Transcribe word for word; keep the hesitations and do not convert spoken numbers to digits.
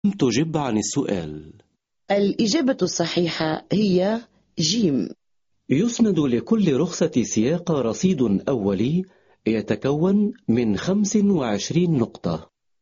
تجب عن السؤال. الإجابة الصحيحة هي جيم. يسند لكل رخصة سياقة رصيد أولي يتكون من خمس وعشرين نقطة.